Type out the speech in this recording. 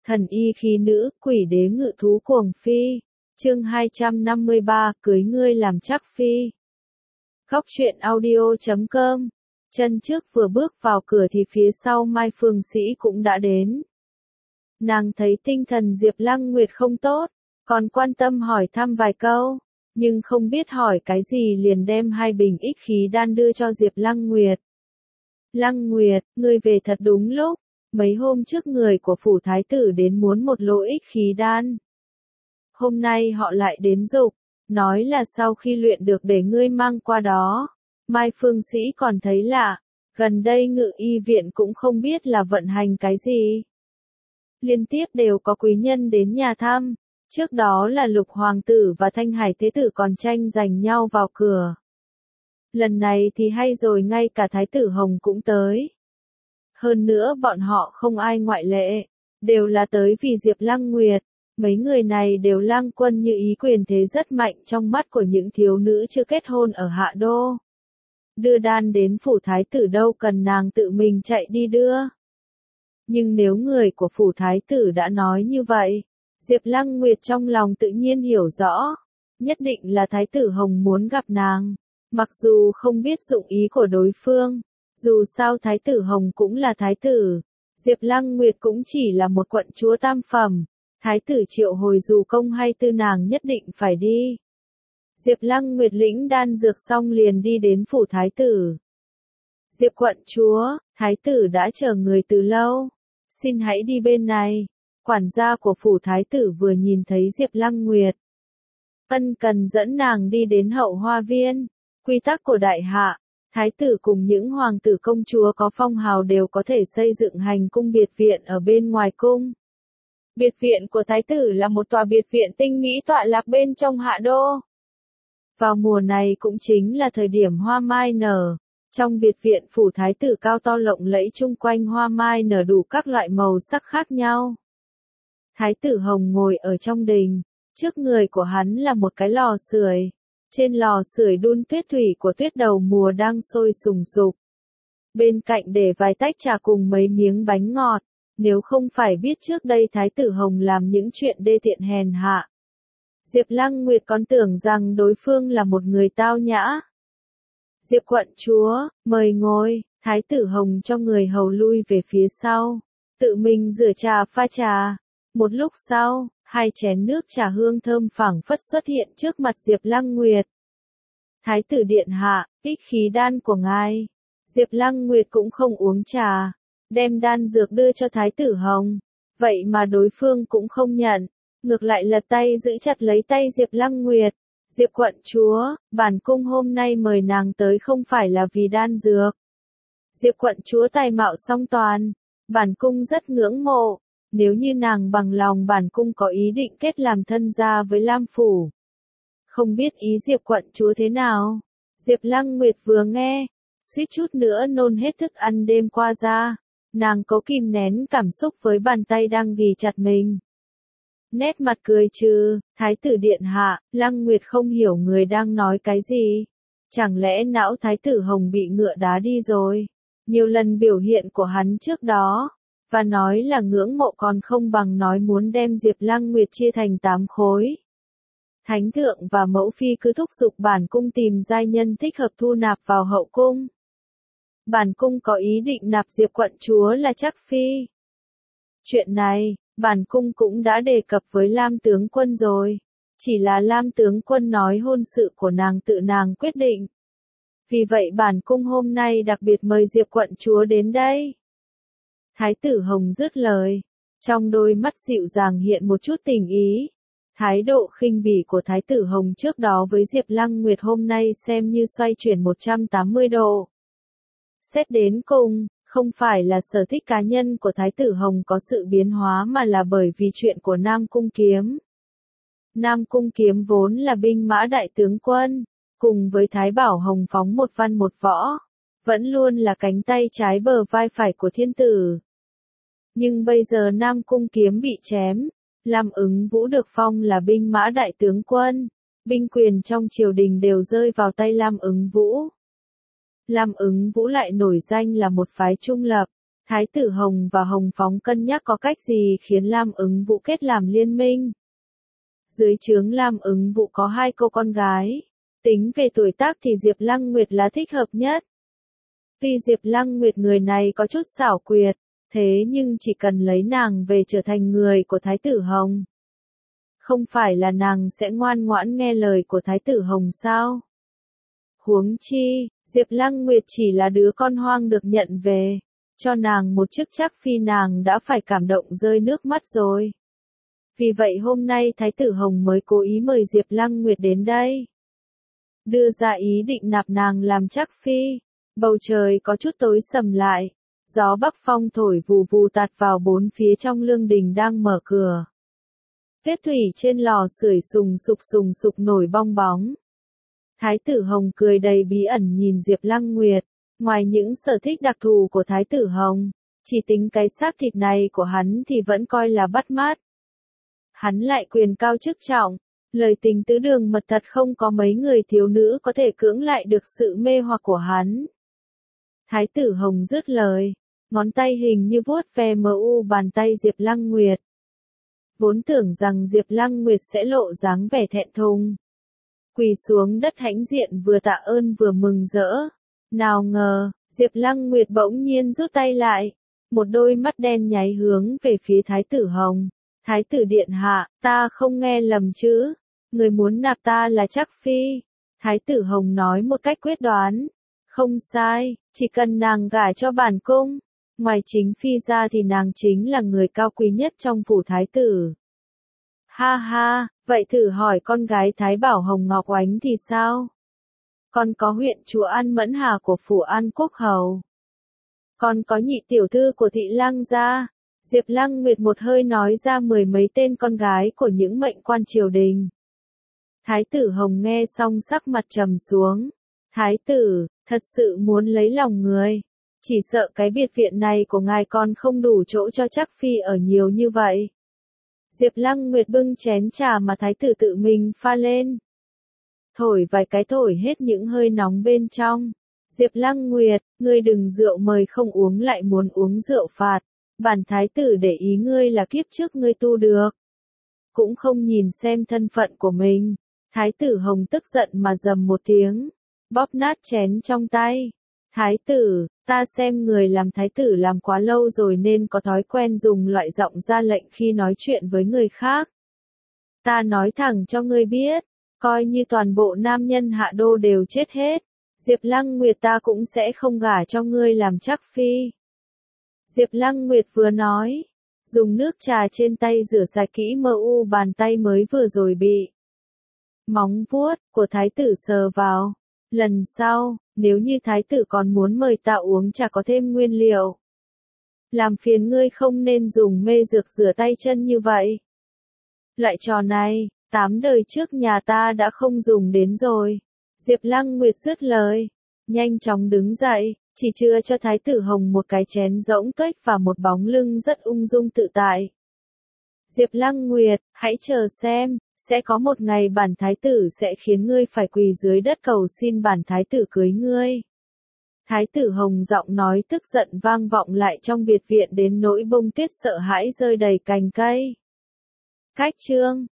Thần y khí nữ, quỷ đế ngự thú cuồng phi. Chương 253, cưới ngươi làm chắc phi. Góc truyện audio.com. Chân trước vừa bước vào cửa thì phía sau Mai Phương Sĩ cũng đã đến. Nàng thấy tinh thần Diệp Lăng Nguyệt không tốt, còn quan tâm hỏi thăm vài câu, nhưng không biết hỏi cái gì liền đem 2 bình ích khí đan đưa cho Diệp Lăng Nguyệt. Lăng Nguyệt, ngươi về thật đúng lúc, mấy hôm trước người của phủ thái tử đến muốn một lô ích khí đan. Hôm nay họ lại đến giục, nói là sau khi luyện được để ngươi mang qua đó. Mai Phương Sĩ còn thấy lạ, gần đây Ngự y viện cũng không biết là vận hành cái gì. Liên tiếp đều có quý nhân đến nhà thăm, trước đó là Lục Hoàng tử và Thanh Hải Thế tử còn tranh giành nhau vào cửa. Lần này thì hay rồi, ngay cả Thái tử Hồng cũng tới. Hơn nữa bọn họ không ai ngoại lệ, đều là tới vì Diệp Lăng Nguyệt. Mấy người này đều lang quân như ý, quyền thế rất mạnh trong mắt của những thiếu nữ chưa kết hôn ở Hạ Đô. Đưa đan đến phủ thái tử đâu cần nàng tự mình chạy đi đưa. Nhưng nếu người của phủ thái tử đã nói như vậy, Diệp Lăng Nguyệt trong lòng tự nhiên hiểu rõ, nhất định là Thái tử Hồng muốn gặp nàng, mặc dù không biết dụng ý của đối phương, dù sao Thái tử Hồng cũng là thái tử, Diệp Lăng Nguyệt cũng chỉ là một quận chúa tam phẩm, thái tử triệu hồi dù công hay tư nàng nhất định phải đi. Diệp Lăng Nguyệt lĩnh đan dược xong liền đi đến phủ thái tử. Diệp quận chúa, thái tử đã chờ người từ lâu, xin hãy đi bên này. Quản gia của phủ thái tử vừa nhìn thấy Diệp Lăng Nguyệt, ân cần dẫn nàng đi đến hậu hoa viên. Quy tắc của đại hạ, thái tử cùng những hoàng tử công chúa có phong hào đều có thể xây dựng hành cung biệt viện ở bên ngoài cung. Biệt viện của thái tử là một tòa biệt viện tinh mỹ tọa lạc bên trong Hạ Đô. Vào mùa này cũng chính là thời điểm hoa mai nở. Trong biệt viện phủ thái tử cao to lộng lẫy, chung quanh hoa mai nở đủ các loại màu sắc khác nhau. Thái tử Hồng ngồi ở trong đình, trước người của hắn là một cái lò sưởi. Trên lò sưởi đun tuyết thủy của tuyết đầu mùa đang sôi sùng sục. Bên cạnh để vài tách trà cùng mấy miếng bánh ngọt. Nếu không phải biết trước đây Thái tử Hồng làm những chuyện đê tiện hèn hạ, Diệp Lăng Nguyệt còn tưởng rằng đối phương là một người tao nhã. Diệp quận chúa, mời ngồi. Thái tử Hồng cho người hầu lui về phía sau, tự mình rửa trà pha trà. Một lúc sau, 2 chén nước trà hương thơm phảng phất xuất hiện trước mặt Diệp Lăng Nguyệt. Thái tử điện hạ, ích khí đan của ngài. Diệp Lăng Nguyệt cũng không uống trà, đem đan dược đưa cho Thái tử Hồng. Vậy mà đối phương cũng không nhận, ngược lại lật tay giữ chặt lấy tay Diệp Lăng Nguyệt. Diệp quận chúa, bản cung hôm nay mời nàng tới không phải là vì đan dược. Diệp quận chúa tài mạo song toàn, bản cung rất ngưỡng mộ. Nếu như nàng bằng lòng, bản cung có ý định kết làm thân gia với Lam phủ. Không biết ý Diệp quận chúa thế nào? Diệp Lăng Nguyệt vừa nghe, suýt chút nữa nôn hết thức ăn đêm qua ra. Nàng cố kìm nén cảm xúc với bàn tay đang ghì chặt mình. Nét mặt cười trừ, thái tử điện hạ. Lăng Nguyệt không hiểu người đang nói cái gì. Chẳng lẽ não thái tử Hồng bị ngựa đá đi rồi? Nhiều lần biểu hiện của hắn trước đó, và nói là ngưỡng mộ còn không bằng nói muốn đem Diệp Lăng Nguyệt chia thành 8 khối. Thánh thượng và mẫu phi cứ thúc giục bản cung tìm giai nhân thích hợp thu nạp vào hậu cung. Bản cung có ý định nạp Diệp quận chúa là chắc phi. Chuyện này, bản cung cũng đã đề cập với Lam tướng quân rồi. Chỉ là Lam tướng quân nói hôn sự của nàng tự nàng quyết định. Vì vậy bản cung hôm nay đặc biệt mời Diệp quận chúa đến đây. Thái tử Hồng dứt lời, trong đôi mắt dịu dàng hiện một chút tình ý. Thái độ khinh bỉ của Thái tử Hồng trước đó với Diệp Lăng Nguyệt hôm nay xem như xoay chuyển 180 độ. Xét đến cùng, không phải là sở thích cá nhân của Thái tử Hồng có sự biến hóa mà là bởi vì chuyện của Nam Cung Kiếm. Nam Cung Kiếm vốn là binh mã đại tướng quân, cùng với Thái Bảo Hồng phóng một văn một võ, vẫn luôn là cánh tay trái bờ vai phải của thiên tử. Nhưng bây giờ Nam Cung Kiếm bị chém, Lam Ứng Vũ được phong là binh mã đại tướng quân, binh quyền trong triều đình đều rơi vào tay Lam Ứng Vũ. Lam Ứng Vũ lại nổi danh là một phái trung lập, Thái tử Hồng và Hồng Phóng cân nhắc có cách gì khiến Lam Ứng Vũ kết làm liên minh. Dưới trướng Lam Ứng Vũ có 2 cô con gái. Tính về tuổi tác thì Diệp Lăng Nguyệt là thích hợp nhất. Vì Diệp Lăng Nguyệt người này có chút xảo quyệt, thế nhưng chỉ cần lấy nàng về trở thành người của Thái tử Hồng. Không phải là nàng sẽ ngoan ngoãn nghe lời của Thái tử Hồng sao? Huống chi, Diệp Lăng Nguyệt chỉ là đứa con hoang được nhận về, cho nàng một chức trắc phi nàng đã phải cảm động rơi nước mắt rồi. Vì vậy hôm nay Thái tử Hồng mới cố ý mời Diệp Lăng Nguyệt đến đây. Đưa ra ý định nạp nàng làm trắc phi. Bầu trời có chút tối sầm lại. Gió bắc phong thổi vù vù tạt vào 4 phía trong lương đình đang mở cửa. Huyết thủy trên lò sưởi sùng sục nổi bong bóng. Thái tử Hồng cười đầy bí ẩn nhìn Diệp Lăng Nguyệt. Ngoài những sở thích đặc thù của Thái tử Hồng, chỉ tính cái xác thịt này của hắn thì vẫn coi là bắt mắt. Hắn lại quyền cao chức trọng, lời tình tứ đường mật thật không có mấy người thiếu nữ có thể cưỡng lại được sự mê hoặc của hắn. Thái tử Hồng dứt lời, ngón tay hình như vuốt ve bàn tay Diệp Lăng Nguyệt. Vốn tưởng rằng Diệp Lăng Nguyệt sẽ lộ dáng vẻ thẹn thùng, quỳ xuống đất hãnh diện vừa tạ ơn vừa mừng rỡ. Nào ngờ, Diệp Lăng Nguyệt bỗng nhiên rút tay lại, một đôi mắt đen nháy hướng về phía Thái tử Hồng. Thái tử điện hạ, ta không nghe lầm chứ, người muốn nạp ta là trắc phi. Thái tử Hồng nói một cách quyết đoán. Không sai, chỉ cần nàng gả cho bản cung. Ngoài chính phi ra thì nàng chính là người cao quý nhất trong phủ thái tử. Ha ha, vậy thử hỏi con gái Thái Bảo Hồng Ngọc Oánh thì sao? Còn có huyện chúa An Mẫn Hà của phủ An Quốc Hầu. Còn có nhị tiểu thư của thị lang gia. Diệp Lăng Nguyệt một hơi nói ra 10 mấy tên con gái của những mệnh quan triều đình. Thái tử Hồng nghe xong sắc mặt trầm xuống. Thái tử, thật sự muốn lấy lòng người. Chỉ sợ cái biệt viện này của ngài còn không đủ chỗ cho trắc phi ở nhiều như vậy. Diệp Lăng Nguyệt bưng chén trà mà thái tử tự mình pha lên. Thổi vài cái thổi hết những hơi nóng bên trong. Diệp Lăng Nguyệt, ngươi đừng rượu mời không uống lại muốn uống rượu phạt. Bản thái tử để ý ngươi là kiếp trước ngươi tu được. Cũng không nhìn xem thân phận của mình. Thái tử Hồng tức giận mà rầm một tiếng. Bóp nát chén trong tay. Thái tử, ta xem người làm thái tử làm quá lâu rồi nên có thói quen dùng loại giọng ra lệnh khi nói chuyện với người khác. Ta nói thẳng cho ngươi biết, coi như toàn bộ nam nhân hạ đô đều chết hết. Diệp Lăng Nguyệt ta cũng sẽ không gả cho ngươi làm trắc phi. Diệp Lăng Nguyệt vừa nói, dùng nước trà trên tay rửa sạch kỹ bàn tay mới vừa rồi bị móng vuốt của thái tử sờ vào. Lần sau, nếu như thái tử còn muốn mời ta uống trà có thêm nguyên liệu, làm phiền ngươi không nên dùng mê dược rửa tay chân như vậy. Loại trò này, 8 đời trước nhà ta đã không dùng đến rồi. Diệp Lăng Nguyệt dứt lời, nhanh chóng đứng dậy, chỉ chừa cho thái tử Hồng một cái chén rỗng tuếch và một bóng lưng rất ung dung tự tại. Diệp Lăng Nguyệt, hãy chờ xem, sẽ có một ngày bản thái tử sẽ khiến ngươi phải quỳ dưới đất cầu xin bản thái tử cưới ngươi. Thái tử Hồng giọng nói tức giận vang vọng lại trong biệt viện đến nỗi bông tuyết sợ hãi rơi đầy cành cây. Cách chương